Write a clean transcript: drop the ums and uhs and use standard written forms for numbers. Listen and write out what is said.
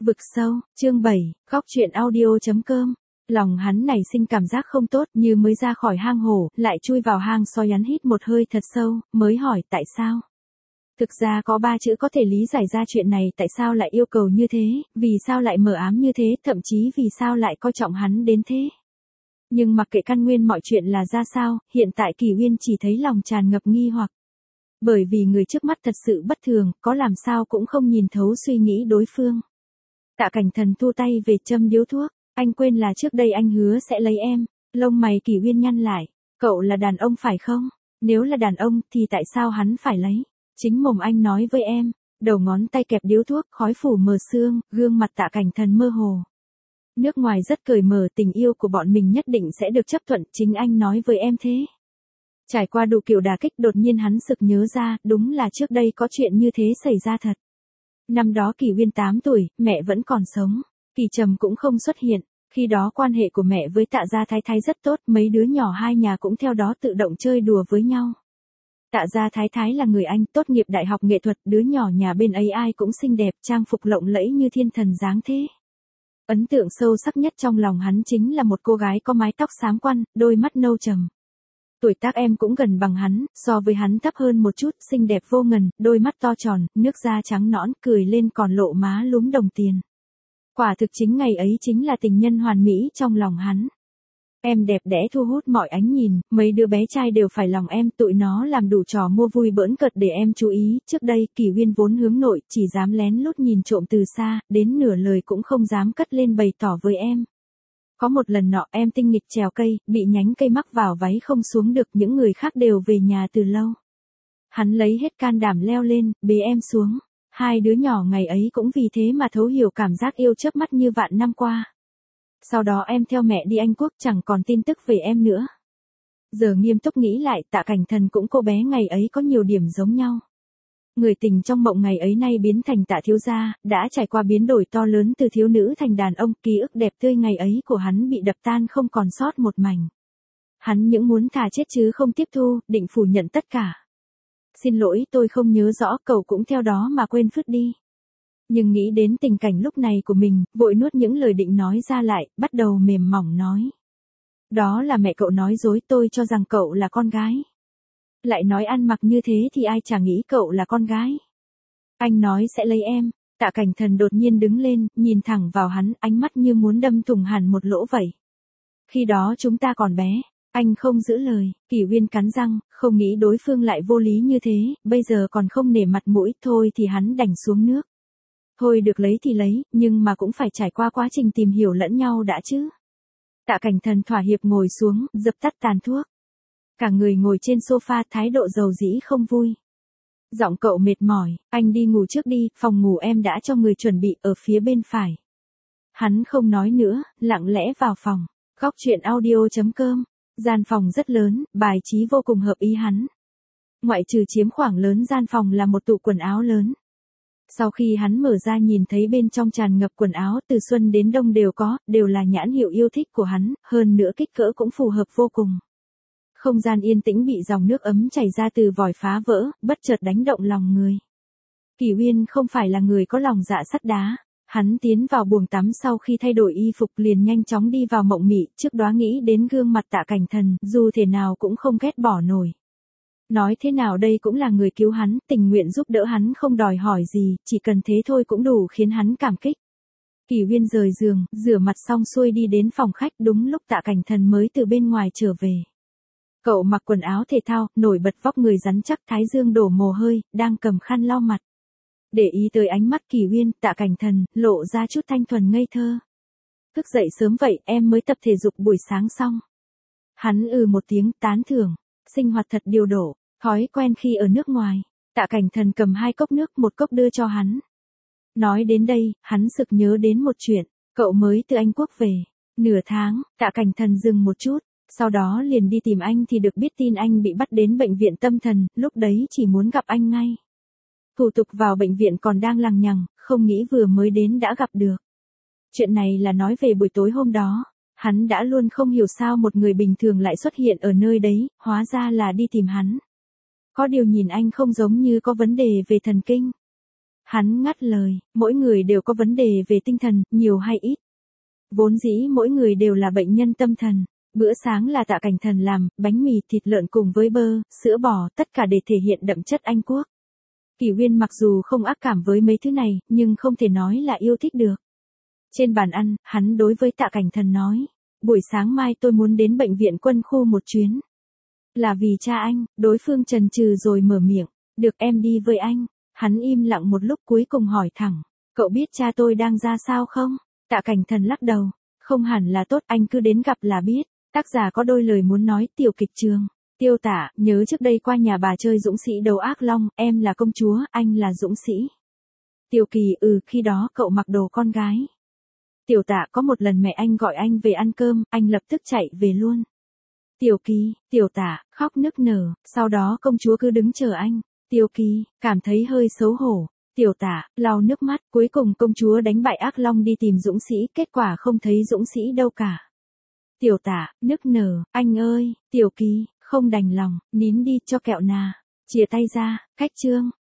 Vực sâu, chương 7, góc truyện audio.com. Lòng hắn nảy sinh cảm giác không tốt, như mới ra khỏi hang hổ, lại chui vào hang sói. Hắn hít một hơi thật sâu, mới hỏi tại sao. Thực ra có 3 chữ có thể lý giải ra chuyện này, tại sao lại yêu cầu như thế, vì sao lại mờ ám như thế, thậm chí vì sao lại coi trọng hắn đến thế. Nhưng mặc kệ căn nguyên mọi chuyện là ra sao, hiện tại Kỳ Uyên chỉ thấy lòng tràn ngập nghi hoặc. Bởi vì người trước mắt thật sự bất thường, có làm sao cũng không nhìn thấu suy nghĩ đối phương. Tạ Cảnh Thần thu tay về châm điếu thuốc, anh quên là trước đây anh hứa sẽ lấy em. Lông mày Kỳ Uyên nhăn lại, cậu là đàn ông phải không? Nếu là đàn ông thì tại sao hắn phải lấy? Chính mồm anh nói với em. Đầu ngón tay kẹp điếu thuốc, khói phủ mờ sương, gương mặt Tạ Cảnh Thần mơ hồ. Nước ngoài rất cởi mở, tình yêu của bọn mình nhất định sẽ được chấp thuận, chính anh nói với em thế. Trải qua đủ kiểu đả kích, đột nhiên hắn sực nhớ ra, đúng là trước đây có chuyện như thế xảy ra thật. Năm đó Kỳ Uyên 8 tuổi, mẹ vẫn còn sống. Kỳ Trầm cũng không xuất hiện. Khi đó quan hệ của mẹ với Tạ Gia Thái Thái rất tốt, mấy đứa nhỏ hai nhà cũng theo đó tự động chơi đùa với nhau. Tạ Gia Thái Thái là người Anh, tốt nghiệp đại học nghệ thuật, đứa nhỏ nhà bên ấy ai cũng xinh đẹp, trang phục lộng lẫy như thiên thần dáng thế. Ấn tượng sâu sắc nhất trong lòng hắn chính là một cô gái có mái tóc xám quăn, đôi mắt nâu trầm. Tuổi tác em cũng gần bằng hắn, so với hắn thấp hơn một chút, xinh đẹp vô ngần, đôi mắt to tròn, nước da trắng nõn, cười lên còn lộ má lúm đồng tiền. Quả thực chính ngày ấy chính là tình nhân hoàn mỹ trong lòng hắn. Em đẹp đẽ thu hút mọi ánh nhìn, mấy đứa bé trai đều phải lòng em, tụi nó làm đủ trò mua vui bỡn cợt để em chú ý. Trước đây Kỳ Uyên vốn hướng nội, chỉ dám lén lút nhìn trộm từ xa, đến nửa lời cũng không dám cất lên bày tỏ với em. Có một lần nọ em tinh nghịch trèo cây, bị nhánh cây mắc vào váy không xuống được, những người khác đều về nhà từ lâu. Hắn lấy hết can đảm leo lên, bế em xuống. Hai đứa nhỏ ngày ấy cũng vì thế mà thấu hiểu cảm giác yêu chớp mắt như vạn năm qua. Sau đó em theo mẹ đi Anh Quốc, chẳng còn tin tức về em nữa. Giờ nghiêm túc nghĩ lại, Tạ Cảnh Thần cũng cô bé ngày ấy có nhiều điểm giống nhau. Người tình trong mộng ngày ấy nay biến thành Tạ thiếu gia, đã trải qua biến đổi to lớn từ thiếu nữ thành đàn ông, ký ức đẹp tươi ngày ấy của hắn bị đập tan không còn sót một mảnh. Hắn những muốn thà chết chứ không tiếp thu, định phủ nhận tất cả. Xin lỗi, tôi không nhớ rõ, cậu cũng theo đó mà quên phứt đi. Nhưng nghĩ đến tình cảnh lúc này của mình, vội nuốt những lời định nói ra lại, bắt đầu mềm mỏng nói. Đó là mẹ cậu nói dối, tôi cho rằng cậu là con gái. Lại nói ăn mặc như thế thì ai chả nghĩ cậu là con gái. Anh nói sẽ lấy em. Tạ Cảnh Thần đột nhiên đứng lên, nhìn thẳng vào hắn, ánh mắt như muốn đâm thủng hẳn một lỗ vậy. Khi đó chúng ta còn bé. Anh không giữ lời. Kỳ Uyên cắn răng, không nghĩ đối phương lại vô lý như thế, bây giờ còn không nể mặt mũi, thôi thì hắn đành xuống nước. Thôi được lấy thì lấy, nhưng mà cũng phải trải qua quá trình tìm hiểu lẫn nhau đã chứ. Tạ Cảnh Thần thỏa hiệp ngồi xuống, dập tắt tàn thuốc. Cả người ngồi trên sofa, thái độ dầu dĩ không vui. Giọng cậu mệt mỏi, anh đi ngủ trước đi, phòng ngủ em đã cho người chuẩn bị ở phía bên phải. Hắn không nói nữa, lặng lẽ vào phòng. Góc truyện audio.com. Gian phòng rất lớn, bài trí vô cùng hợp ý hắn. Ngoại trừ chiếm khoảng lớn gian phòng là một tủ quần áo lớn. Sau khi hắn mở ra nhìn thấy bên trong tràn ngập quần áo, từ xuân đến đông đều có, đều là nhãn hiệu yêu thích của hắn, hơn nữa kích cỡ cũng phù hợp vô cùng. Không gian yên tĩnh bị dòng nước ấm chảy ra từ vòi phá vỡ, bất chợt đánh động lòng người. Kỳ Uyên không phải là người có lòng dạ sắt đá. Hắn tiến vào buồng tắm sau khi thay đổi y phục liền nhanh chóng đi vào mộng mị, trước đó nghĩ đến gương mặt Tạ Cảnh Thần, dù thế nào cũng không ghét bỏ nổi. Nói thế nào đây cũng là người cứu hắn, tình nguyện giúp đỡ hắn, không đòi hỏi gì, chỉ cần thế thôi cũng đủ khiến hắn cảm kích. Kỳ Uyên rời giường, rửa mặt xong xuôi đi đến phòng khách, đúng lúc Tạ Cảnh Thần mới từ bên ngoài trở về. Cậu mặc quần áo thể thao, nổi bật vóc người rắn chắc, thái dương đổ mồ hôi, đang cầm khăn lau mặt. Để ý tới ánh mắt Kỳ Uyên, Tạ Cảnh Thần lộ ra chút thanh thuần ngây thơ. Thức dậy sớm vậy, em mới tập thể dục buổi sáng xong. Hắn một tiếng tán thưởng, sinh hoạt thật điều độ, thói quen khi ở nước ngoài. Tạ Cảnh Thần cầm 2 cốc nước, một cốc đưa cho hắn. Nói đến đây, hắn sực nhớ đến một chuyện, cậu mới từ Anh Quốc về. Nửa tháng, Tạ Cảnh Thần dừng một chút, sau đó liền đi tìm anh thì được biết tin anh bị bắt đến bệnh viện tâm thần, lúc đấy chỉ muốn gặp anh ngay. Thủ tục vào bệnh viện còn đang lằng nhằng, không nghĩ vừa mới đến đã gặp được. Chuyện này là nói về buổi tối hôm đó, hắn đã luôn không hiểu sao một người bình thường lại xuất hiện ở nơi đấy, hóa ra là đi tìm hắn. Có điều nhìn anh không giống như có vấn đề về thần kinh. Hắn ngắt lời, mỗi người đều có vấn đề về tinh thần, nhiều hay ít. Vốn dĩ mỗi người đều là bệnh nhân tâm thần. Bữa sáng là Tạ Cảnh Thần làm, bánh mì thịt lợn cùng với bơ, sữa bò, tất cả để thể hiện đậm chất Anh Quốc. Kỷ Uyên mặc dù không ác cảm với mấy thứ này, nhưng không thể nói là yêu thích được. Trên bàn ăn, hắn đối với Tạ Cảnh Thần nói, buổi sáng mai tôi muốn đến bệnh viện quân khu một chuyến. Là vì cha anh, đối phương chần chừ rồi mở miệng, được em đi với anh. Hắn im lặng một lúc cuối cùng hỏi thẳng, cậu biết cha tôi đang ra sao không? Tạ Cảnh Thần lắc đầu, không hẳn là tốt, anh cứ đến gặp là biết. Tác giả có đôi lời muốn nói. Tiểu kịch trường. Tiêu Tả, nhớ trước đây qua nhà bà chơi dũng sĩ đấu ác long, em là công chúa, anh là dũng sĩ. Tiểu Kỳ, khi đó cậu mặc đồ con gái. Tiểu Tả, có một lần mẹ anh gọi anh về ăn cơm, anh lập tức chạy về luôn. Tiểu Kỳ, Tiểu Tả, khóc nức nở, sau đó công chúa cứ đứng chờ anh. Tiểu Kỳ, cảm thấy hơi xấu hổ. Tiểu Tả, lau nước mắt, cuối cùng công chúa đánh bại ác long đi tìm dũng sĩ, kết quả không thấy dũng sĩ đâu cả. Tiểu Tả, nức nở, anh ơi. Tiểu Kỳ, không đành lòng, nín đi cho kẹo nà. Chia tay ra, cách chương.